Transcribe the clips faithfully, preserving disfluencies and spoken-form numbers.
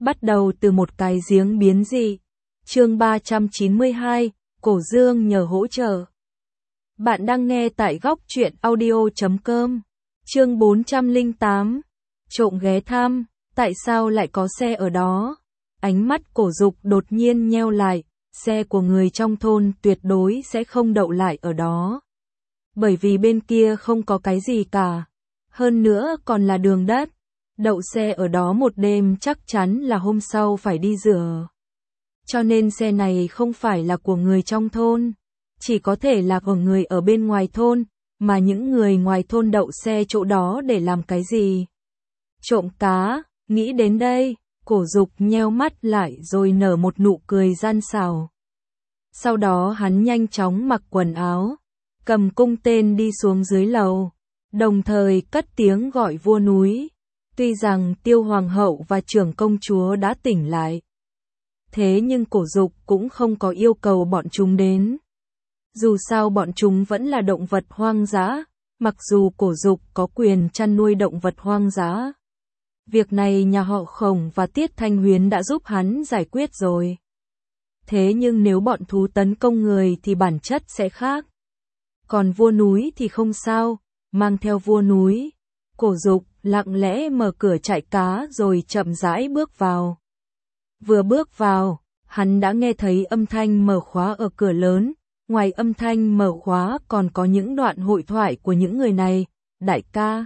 bắt đầu từ một cái giếng biến dị. Chương ba trăm chín mươi hai, Cổ Dương nhờ hỗ trợ. Bạn đang nghe tại góc truyện audio chấm com. Chương bốn trăm lẻ tám, trộm ghé thăm, tại sao lại có xe ở đó? Ánh mắt Cổ Dục đột nhiên nheo lại, xe của người trong thôn tuyệt đối sẽ không đậu lại ở đó. Bởi vì bên kia không có cái gì cả. Hơn nữa còn là đường đất. Đậu xe ở đó một đêm chắc chắn là hôm sau phải đi rửa. Cho nên xe này không phải là của người trong thôn. Chỉ có thể là của người ở bên ngoài thôn. Mà những người ngoài thôn đậu xe chỗ đó để làm cái gì? Trộm cá, nghĩ đến đây, Cổ Dục nheo mắt lại rồi nở một nụ cười gian xảo. Sau đó hắn nhanh chóng mặc quần áo, cầm cung tên đi xuống dưới lầu, đồng thời cất tiếng gọi vua núi. Tuy rằng Tiêu Hoàng hậu và trưởng công chúa đã tỉnh lại, thế nhưng Cổ Dục cũng không có yêu cầu bọn chúng đến. Dù sao bọn chúng vẫn là động vật hoang dã, mặc dù Cổ Dục có quyền chăn nuôi động vật hoang dã. Việc này nhà họ Khổng và Tiết Thanh Huyến đã giúp hắn giải quyết rồi. Thế nhưng nếu bọn thú tấn công người thì bản chất sẽ khác. Còn vua núi thì không sao, mang theo vua núi. Cổ Dục lặng lẽ mở cửa trại cá rồi chậm rãi bước vào. Vừa bước vào, hắn đã nghe thấy âm thanh mở khóa ở cửa lớn. Ngoài âm thanh mở khóa còn có những đoạn hội thoại của những người này. Đại ca,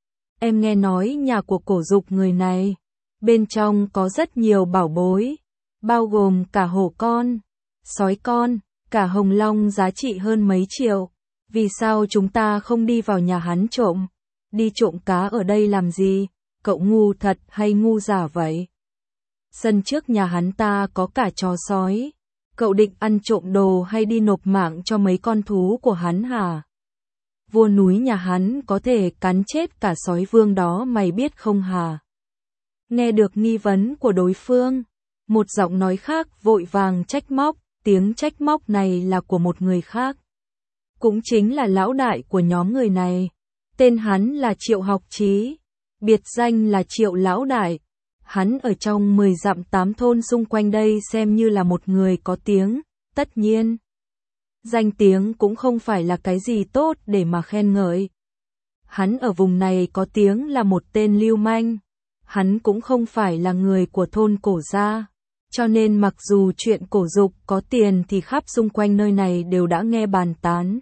em nghe nói nhà của Cổ Dục người này, bên trong có rất nhiều bảo bối, bao gồm cả hổ con, sói con, cả hồng long giá trị hơn mấy triệu. Vì sao chúng ta không đi vào nhà hắn trộm? Đi trộm cá ở đây làm gì? Cậu ngu thật hay ngu giả vậy? Sân trước nhà hắn ta có cả chó sói. Cậu định ăn trộm đồ hay đi nộp mạng cho mấy con thú của hắn hả? Vua núi nhà hắn có thể cắn chết cả sói vương đó mày biết không hả? Nghe được nghi vấn của đối phương, một giọng nói khác vội vàng trách móc, tiếng trách móc này là của một người khác. Cũng chính là lão đại của nhóm người này. Tên hắn là Triệu Học Chí, biệt danh là Triệu Lão Đại. Hắn ở trong mười dặm tám thôn xung quanh đây xem như là một người có tiếng, tất nhiên. Danh tiếng cũng không phải là cái gì tốt để mà khen ngợi. Hắn ở vùng này có tiếng là một tên lưu manh. Hắn cũng không phải là người của thôn Cổ gia. Cho nên mặc dù chuyện Cổ Dục có tiền thì khắp xung quanh nơi này đều đã nghe bàn tán.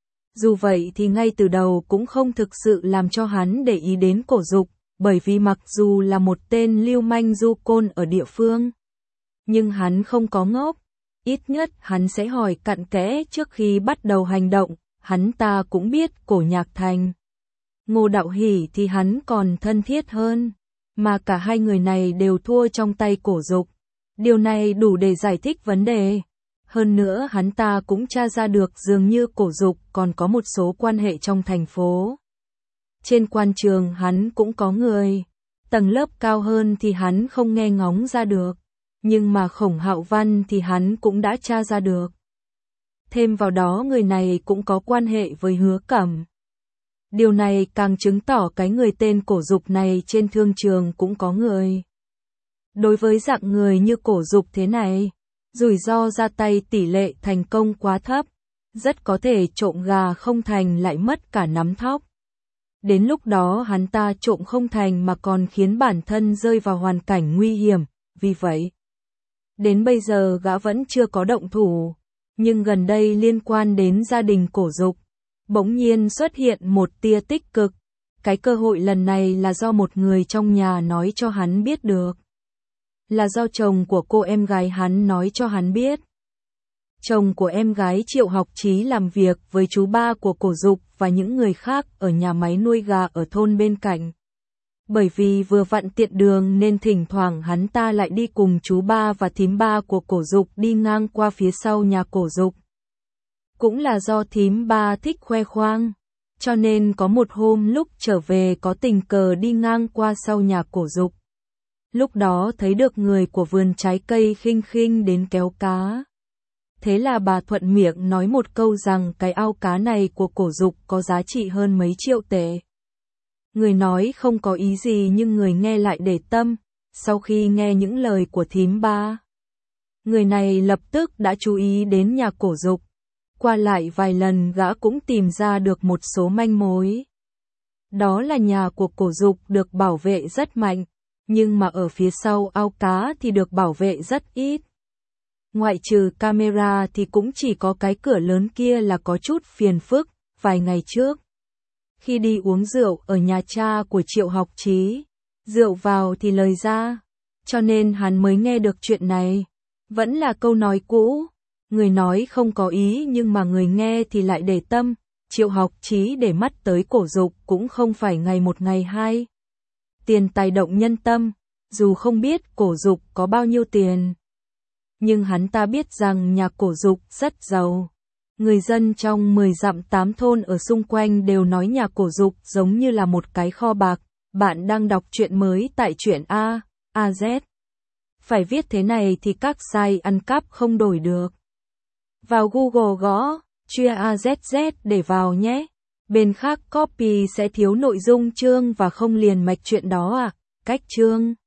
Dù vậy thì ngay từ đầu cũng không thực sự làm cho hắn để ý đến Cổ Dục, bởi vì mặc dù là một tên lưu manh du côn ở địa phương, nhưng hắn không có ngốc, ít nhất hắn sẽ hỏi cặn kẽ trước khi bắt đầu hành động. Hắn ta cũng biết Cổ Nhạc Thành, Ngô Đạo Hỷ thì hắn còn thân thiết hơn, mà cả hai người này đều thua trong tay Cổ Dục. Điều này đủ để giải thích vấn đề. Hơn nữa hắn ta cũng tra ra được dường như Cổ Dục còn có một số quan hệ trong thành phố. Trên quan trường hắn cũng có người, tầng lớp cao hơn thì hắn không nghe ngóng ra được, nhưng mà Khổng Hạo Văn thì hắn cũng đã tra ra được. Thêm vào đó người này cũng có quan hệ với Hứa Cẩm. Điều này càng chứng tỏ cái người tên Cổ Dục này trên thương trường cũng có người. Đối với dạng người như Cổ Dục thế này, rủi ro ra tay tỷ lệ thành công quá thấp, rất có thể trộm gà không thành lại mất cả nắm thóc. Đến lúc đó hắn ta trộm không thành mà còn khiến bản thân rơi vào hoàn cảnh nguy hiểm, vì vậy, đến bây giờ gã vẫn chưa có động thủ, nhưng gần đây liên quan đến gia đình Cổ Dục, bỗng nhiên xuất hiện một tia tích cực. Cái cơ hội lần này là do một người trong nhà nói cho hắn biết được. Là do chồng của cô em gái hắn nói cho hắn biết. Chồng của em gái Triệu Học Chí làm việc với chú ba của Cổ Dục và những người khác ở nhà máy nuôi gà ở thôn bên cạnh. Bởi vì vừa vặn tiện đường nên thỉnh thoảng hắn ta lại đi cùng chú ba và thím ba của Cổ Dục đi ngang qua phía sau nhà Cổ Dục. Cũng là do thím ba thích khoe khoang, cho nên có một hôm lúc trở về có tình cờ đi ngang qua sau nhà Cổ Dục. Lúc đó thấy được người của vườn trái cây khinh khinh đến kéo cá. Thế là bà thuận miệng nói một câu rằng cái ao cá này của Cổ Dục có giá trị hơn mấy triệu tệ. Người nói không có ý gì nhưng người nghe lại để tâm, Sau khi nghe những lời của thím ba, người này lập tức đã chú ý đến nhà Cổ Dục. Qua lại vài lần gã cũng tìm ra được một số manh mối. Đó là nhà của Cổ Dục được bảo vệ rất mạnh, nhưng mà ở phía sau ao cá thì được bảo vệ rất ít. Ngoại trừ camera thì cũng chỉ có cái cửa lớn kia là có chút phiền phức. Vài ngày trước, khi đi uống rượu ở nhà cha của Triệu Học Chí, rượu vào thì lời ra, cho nên hắn mới nghe được chuyện này. Vẫn là câu nói cũ, người nói không có ý nhưng mà người nghe thì lại để tâm. Triệu Học Chí để mắt tới Cổ Dục cũng không phải ngày một ngày hai. Tiền tài động nhân tâm, dù không biết Cổ Dục có bao nhiêu tiền, nhưng hắn ta biết rằng nhà Cổ Dục rất giàu. Người dân trong mười dặm tám thôn ở xung quanh đều nói nhà Cổ Dục giống như là một cái kho bạc. Bạn đang đọc truyện mới tại truyện A, a zét. Phải viết thế này thì các site ăn cắp không đổi được. Vào Google gõ, chia a zét zét để vào nhé. Bên khác copy sẽ thiếu nội dung chương và không liền mạch chuyện đó à. Cách chương